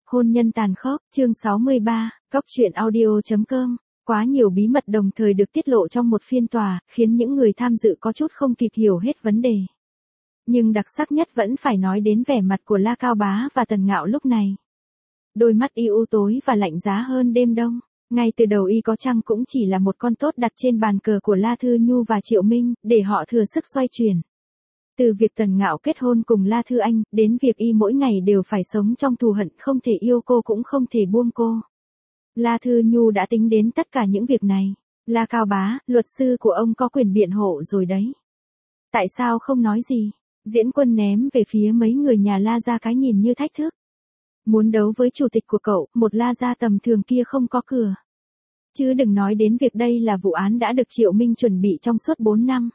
Hôn nhân tàn khốc, chương 63, Góc truyện audio.com. Quá nhiều bí mật đồng thời được tiết lộ trong một phiên tòa, khiến những người tham dự có chút không kịp hiểu hết vấn đề. Nhưng đặc sắc nhất vẫn phải nói đến vẻ mặt của La Cao Bá và Tần Ngạo lúc này. Đôi mắt y u tối và lạnh giá hơn đêm đông. Ngay từ đầu y có chăng cũng chỉ là một con tốt đặt trên bàn cờ của La Thư Nhu và Triệu Minh, để họ thừa sức xoay chuyển. Từ việc Tần Ngạo kết hôn cùng La Thư Anh, đến việc y mỗi ngày đều phải sống trong thù hận, không thể yêu cô cũng không thể buông cô. La Thư Nhu đã tính đến tất cả những việc này. La Cao Bá, luật sư của ông có quyền biện hộ rồi đấy. Tại sao không nói gì? Diễn Quân ném về phía mấy người nhà La gia cái nhìn như thách thức. Muốn đấu với chủ tịch của cậu, một La gia tầm thường kia không có cửa. Chứ đừng nói đến việc đây là vụ án đã được Triệu Minh chuẩn bị trong suốt 4 năm.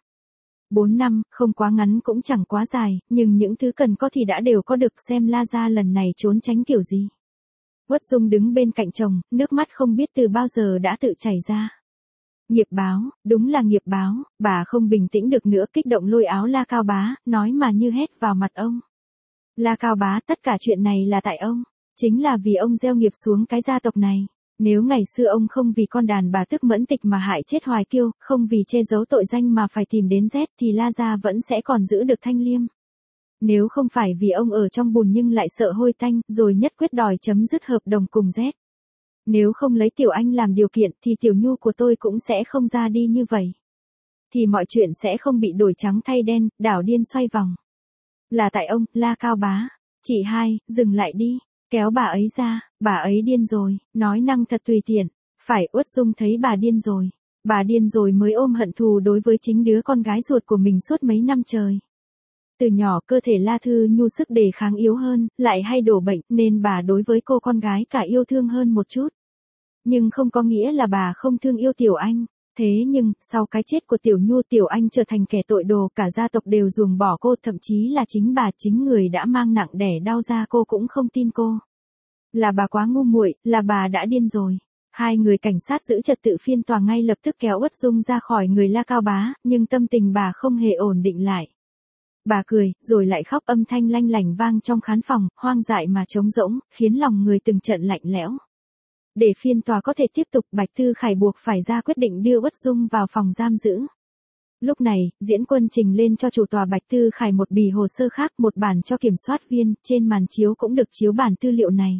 4 năm, không quá ngắn cũng chẳng quá dài, nhưng những thứ cần có thì đã đều có được, xem La gia lần này trốn tránh kiểu gì. Uất Dung đứng bên cạnh chồng, nước mắt không biết từ bao giờ đã tự chảy ra. Nghiệp báo, đúng là nghiệp báo, bà không bình tĩnh được nữa, kích động lôi áo La Cao Bá, nói mà như hét vào mặt ông. La Cao Bá, tất cả chuyện này là tại ông, chính là vì ông gieo nghiệp xuống cái gia tộc này. Nếu ngày xưa ông không vì con đàn bà tức Mẫn Tịch mà hại chết Hoài Kiêu, không vì che giấu tội danh mà phải tìm đến Z thì La gia vẫn sẽ còn giữ được thanh liêm. Nếu không phải vì ông ở trong bùn nhưng lại sợ hôi tanh, rồi nhất quyết đòi chấm dứt hợp đồng cùng Z. Nếu không lấy Tiểu Anh làm điều kiện thì Tiểu Nhu của tôi cũng sẽ không ra đi như vậy. Thì mọi chuyện sẽ không bị đổi trắng thay đen, đảo điên xoay vòng. Là tại ông, La Cao Bá. Chị hai, dừng lại đi. Kéo bà ấy ra, bà ấy điên rồi, nói năng thật tùy tiện. Phải, Uất Dung thấy bà điên rồi. Bà điên rồi mới ôm hận thù đối với chính đứa con gái ruột của mình suốt mấy năm trời. Từ nhỏ cơ thể La Thư Nhu sức đề kháng yếu hơn, lại hay đổ bệnh, nên bà đối với cô con gái cả yêu thương hơn một chút. Nhưng không có nghĩa là bà không thương yêu Tiểu Anh. Thế nhưng, sau cái chết của Tiểu Nhu, Tiểu Anh trở thành kẻ tội đồ, cả gia tộc đều ruồng bỏ cô, thậm chí là chính bà, chính người đã mang nặng đẻ đau ra cô cũng không tin cô. Là bà quá ngu muội, là bà đã điên rồi. Hai người cảnh sát giữ trật tự phiên tòa ngay lập tức kéo Uất Dung ra khỏi người La Cao Bá, nhưng tâm tình bà không hề ổn định lại. Bà cười, rồi lại khóc, âm thanh lanh lảnh vang trong khán phòng, hoang dại mà trống rỗng, khiến lòng người từng trận lạnh lẽo. Để phiên tòa có thể tiếp tục, Bạch Tư Khải buộc phải ra quyết định đưa Uất Dung vào phòng giam giữ. Lúc này, Diễn Quân trình lên cho chủ tòa Bạch Tư Khải một bì hồ sơ khác, một bản cho kiểm soát viên, trên màn chiếu cũng được chiếu bản tư liệu này.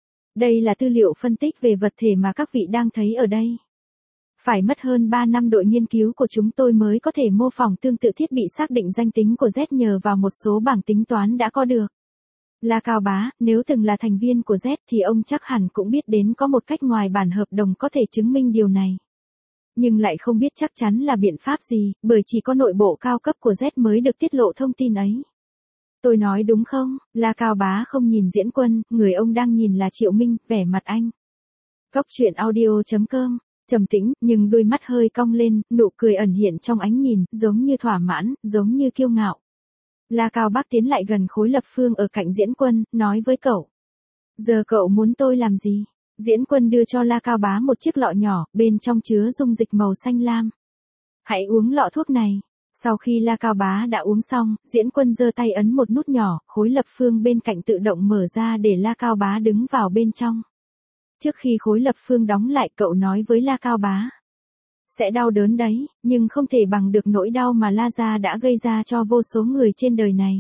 Đây là tư liệu phân tích về vật thể mà các vị đang thấy ở đây. Phải mất hơn 3 năm đội nghiên cứu của chúng tôi mới có thể mô phỏng tương tự thiết bị xác định danh tính của Z nhờ vào một số bảng tính toán đã có được. La Cao Bá, nếu từng là thành viên của Z thì ông chắc hẳn cũng biết đến có một cách ngoài bản hợp đồng có thể chứng minh điều này. Nhưng lại không biết chắc chắn là biện pháp gì, bởi chỉ có nội bộ cao cấp của Z mới được tiết lộ thông tin ấy. Tôi nói đúng không? La Cao Bá không nhìn Diễn Quân, người ông đang nhìn là Triệu Minh, vẻ mặt anh. Góc truyện audio.com. Trầm tĩnh, nhưng đôi mắt hơi cong lên, nụ cười ẩn hiện trong ánh nhìn, giống như thỏa mãn, giống như kiêu ngạo. La Cao Bác tiến lại gần Khối Lập Phương ở cạnh Diễn Quân, nói với cậu. Giờ cậu muốn tôi làm gì? Diễn Quân đưa cho La Cao Bá một chiếc lọ nhỏ, bên trong chứa dung dịch màu xanh lam. Hãy uống lọ thuốc này. Sau khi La Cao Bá đã uống xong, Diễn Quân giơ tay ấn một nút nhỏ, Khối Lập Phương bên cạnh tự động mở ra để La Cao Bá đứng vào bên trong. Trước khi Khối Lập Phương đóng lại, cậu nói với La Cao Bá. Sẽ đau đớn đấy, nhưng không thể bằng được nỗi đau mà La gia đã gây ra cho vô số người trên đời này.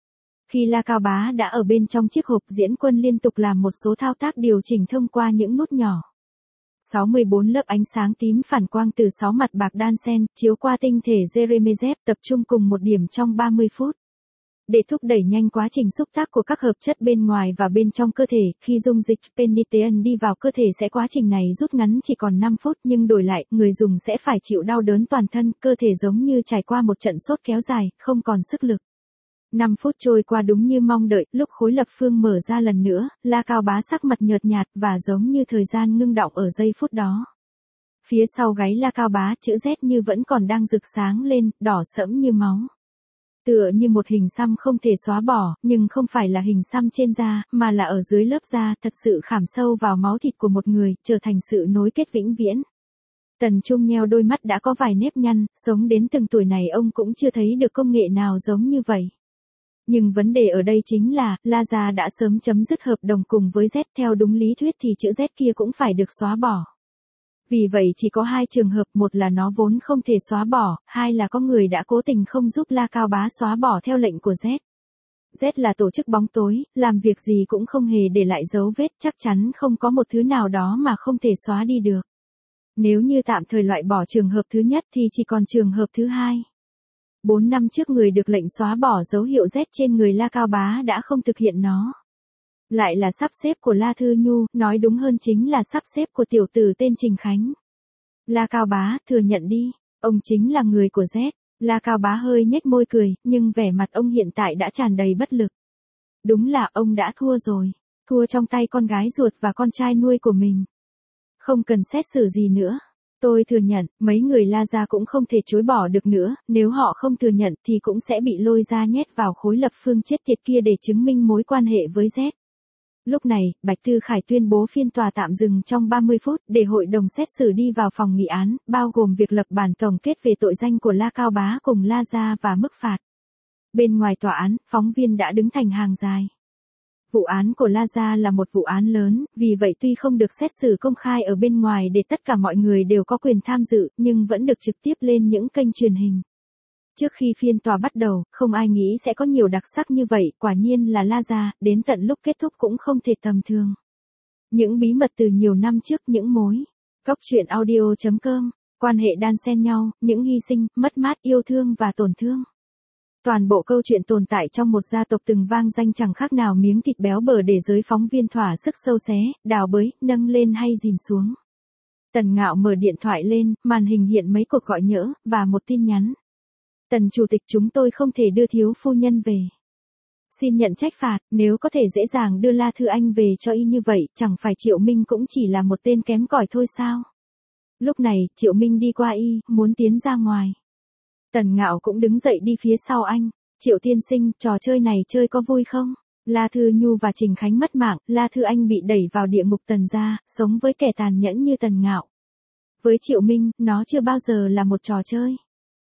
Khi La Cao Bá đã ở bên trong chiếc hộp, Diễn Quân liên tục làm một số thao tác điều chỉnh thông qua những nút nhỏ. 64 lớp ánh sáng tím phản quang từ 6 mặt bạc đan xen, chiếu qua tinh thể Jeremejev, tập trung cùng một điểm trong 30 phút. Để thúc đẩy nhanh quá trình xúc tác của các hợp chất bên ngoài và bên trong cơ thể, khi dung dịch Penitean đi vào cơ thể sẽ quá trình này rút ngắn chỉ còn 5 phút, nhưng đổi lại, người dùng sẽ phải chịu đau đớn toàn thân, cơ thể giống như trải qua một trận sốt kéo dài, không còn sức lực. 5 phút trôi qua đúng như mong đợi, lúc Khối Lập Phương mở ra lần nữa, La Cao Bá sắc mặt nhợt nhạt và giống như thời gian ngưng đọng ở giây phút đó. Phía sau gáy La Cao Bá, chữ Z như vẫn còn đang rực sáng lên, đỏ sẫm như máu. Tựa như một hình xăm không thể xóa bỏ, nhưng không phải là hình xăm trên da, mà là ở dưới lớp da, thật sự khảm sâu vào máu thịt của một người, trở thành sự nối kết vĩnh viễn. Tần Trung nheo đôi mắt đã có vài nếp nhăn, sống đến từng tuổi này ông cũng chưa thấy được công nghệ nào giống như vậy. Nhưng vấn đề ở đây chính là, La Gia đã sớm chấm dứt hợp đồng cùng với Z, theo đúng lý thuyết thì chữ Z kia cũng phải được xóa bỏ. Vì vậy chỉ có hai trường hợp, một là nó vốn không thể xóa bỏ, hai là có người đã cố tình không giúp La Cao Bá xóa bỏ theo lệnh của Z. Z là tổ chức bóng tối, làm việc gì cũng không hề để lại dấu vết, chắc chắn không có một thứ nào đó mà không thể xóa đi được. Nếu như tạm thời loại bỏ trường hợp thứ nhất thì chỉ còn trường hợp thứ hai. 4 năm trước người được lệnh xóa bỏ dấu hiệu Z trên người La Cao Bá đã không thực hiện nó. Lại là sắp xếp của La Thư Nhu, nói đúng hơn chính là sắp xếp của tiểu tử tên Trình Khánh. La Cao Bá, thừa nhận đi, ông chính là người của Z. La Cao Bá hơi nhếch môi cười, nhưng vẻ mặt ông hiện tại đã tràn đầy bất lực. Đúng là ông đã thua rồi, thua trong tay con gái ruột và con trai nuôi của mình. Không cần xét xử gì nữa. Tôi thừa nhận, mấy người La Gia cũng không thể chối bỏ được nữa, nếu họ không thừa nhận thì cũng sẽ bị lôi ra nhét vào khối lập phương chết tiệt kia để chứng minh mối quan hệ với Z. Lúc này, Bạch Thư Khải tuyên bố phiên tòa tạm dừng trong 30 phút để hội đồng xét xử đi vào phòng nghị án, bao gồm việc lập bản tổng kết về tội danh của La Cao Bá cùng La Gia và mức phạt. Bên ngoài tòa án, phóng viên đã đứng thành hàng dài. Vụ án của La Gia là một vụ án lớn, vì vậy tuy không được xét xử công khai ở bên ngoài để tất cả mọi người đều có quyền tham dự, nhưng vẫn được trực tiếp lên những kênh truyền hình. Trước khi phiên tòa bắt đầu, không ai nghĩ sẽ có nhiều đặc sắc như vậy, quả nhiên là La Gia, đến tận lúc kết thúc cũng không thể tầm thường. Những bí mật từ nhiều năm trước, những mối. Góc truyện audio.com, quan hệ đan xen nhau, những hy sinh, mất mát, yêu thương và tổn thương. Toàn bộ câu chuyện tồn tại trong một gia tộc từng vang danh chẳng khác nào miếng thịt béo bở để giới phóng viên thỏa sức sâu xé, đào bới, nâng lên hay dìm xuống. Tần Ngạo mở điện thoại lên, màn hình hiện mấy cuộc gọi nhỡ, và một tin nhắn. Tần Chủ tịch, chúng tôi không thể đưa thiếu phu nhân về. Xin nhận trách phạt, nếu có thể dễ dàng đưa La Thư Anh về cho y như vậy, chẳng phải Triệu Minh cũng chỉ là một tên kém cỏi thôi sao? Lúc này, Triệu Minh đi qua y, muốn tiến ra ngoài. Tần Ngạo cũng đứng dậy đi phía sau anh. Triệu tiên sinh, trò chơi này chơi có vui không? La Thư Nhu và Trình Khánh mất mạng, La Thư Anh bị đẩy vào địa ngục Tần gia, sống với kẻ tàn nhẫn như Tần Ngạo. Với Triệu Minh, nó chưa bao giờ là một trò chơi.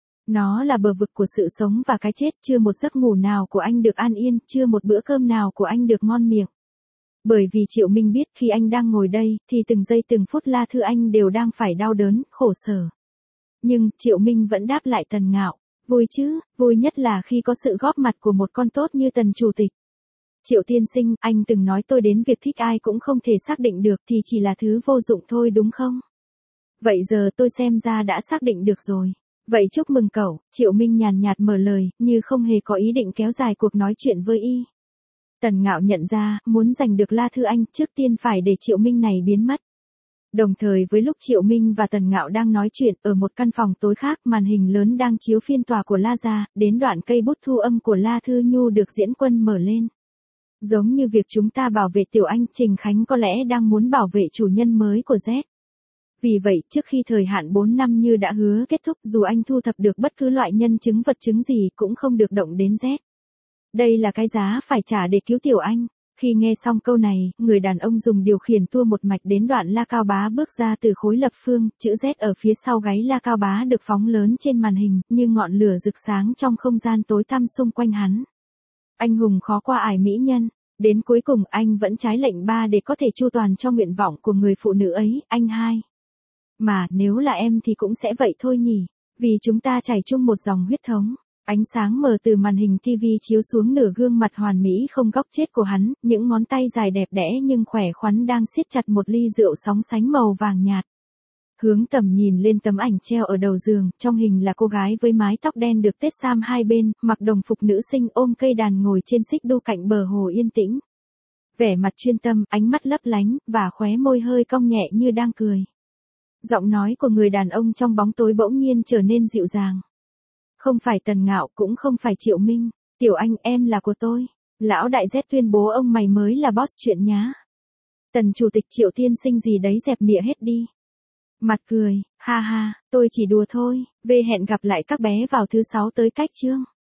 Nó là bờ vực của sự sống và cái chết, chưa một giấc ngủ nào của anh được an yên, chưa một bữa cơm nào của anh được ngon miệng. Bởi vì Triệu Minh biết khi anh đang ngồi đây, thì từng giây từng phút La Thư Anh đều đang phải đau đớn, khổ sở. Nhưng, Triệu Minh vẫn đáp lại Tần Ngạo. Vui chứ, vui nhất là khi có sự góp mặt của một con tốt như Tần Chủ tịch. Triệu tiên sinh, anh từng nói tôi đến việc thích ai cũng không thể xác định được thì chỉ là thứ vô dụng thôi đúng không? Vậy giờ tôi xem ra đã xác định được rồi. Vậy chúc mừng cậu, Triệu Minh nhàn nhạt mở lời, như không hề có ý định kéo dài cuộc nói chuyện với y. Tần Ngạo nhận ra, muốn giành được La Thư Anh, trước tiên phải để Triệu Minh này biến mất. Đồng thời với lúc Triệu Minh và Tần Ngạo đang nói chuyện, ở một căn phòng tối khác, màn hình lớn đang chiếu phiên tòa của La Gia, đến đoạn cây bút thu âm của La Thư Nhu được diễn quân mở lên. Giống như việc chúng ta bảo vệ Tiểu Anh, Trình Khánh có lẽ đang muốn bảo vệ chủ nhân mới của Z. Vì vậy, trước khi thời hạn 4 năm như đã hứa kết thúc, dù anh thu thập được bất cứ loại nhân chứng vật chứng gì cũng không được động đến Z. Đây là cái giá phải trả để cứu Tiểu Anh. Khi nghe xong câu này, người đàn ông dùng điều khiển tua một mạch đến đoạn La Cao Bá bước ra từ khối lập phương, chữ Z ở phía sau gáy La Cao Bá được phóng lớn trên màn hình, như ngọn lửa rực sáng trong không gian tối tăm xung quanh hắn. Anh hùng khó qua ải mỹ nhân. Đến cuối cùng anh vẫn trái lệnh 3 để có thể chu toàn cho nguyện vọng của người phụ nữ ấy, anh hai. Mà, nếu là em thì cũng sẽ vậy thôi nhỉ, vì chúng ta chảy chung một dòng huyết thống. Ánh sáng mờ từ màn hình TV chiếu xuống nửa gương mặt hoàn mỹ không góc chết của hắn, những ngón tay dài đẹp đẽ nhưng khỏe khoắn đang siết chặt một ly rượu sóng sánh màu vàng nhạt. Hướng tầm nhìn lên tấm ảnh treo ở đầu giường, trong hình là cô gái với mái tóc đen được tết sam hai bên, mặc đồng phục nữ sinh ôm cây đàn ngồi trên xích đu cạnh bờ hồ yên tĩnh. Vẻ mặt chuyên tâm, ánh mắt lấp lánh, và khóe môi hơi cong nhẹ như đang cười. Giọng nói của người đàn ông trong bóng tối bỗng nhiên trở nên dịu dàng. Không phải Tần Ngạo, cũng không phải Triệu Minh. Tiểu Anh, em là của tôi. Lão đại Z tuyên bố ông mày mới là boss chuyện nhá. Tần Chủ tịch, Triệu tiên sinh gì đấy dẹp mịa hết đi. Mặt cười, ha ha, tôi chỉ đùa thôi. Về hẹn gặp lại các bé vào thứ 6 tới cách chương.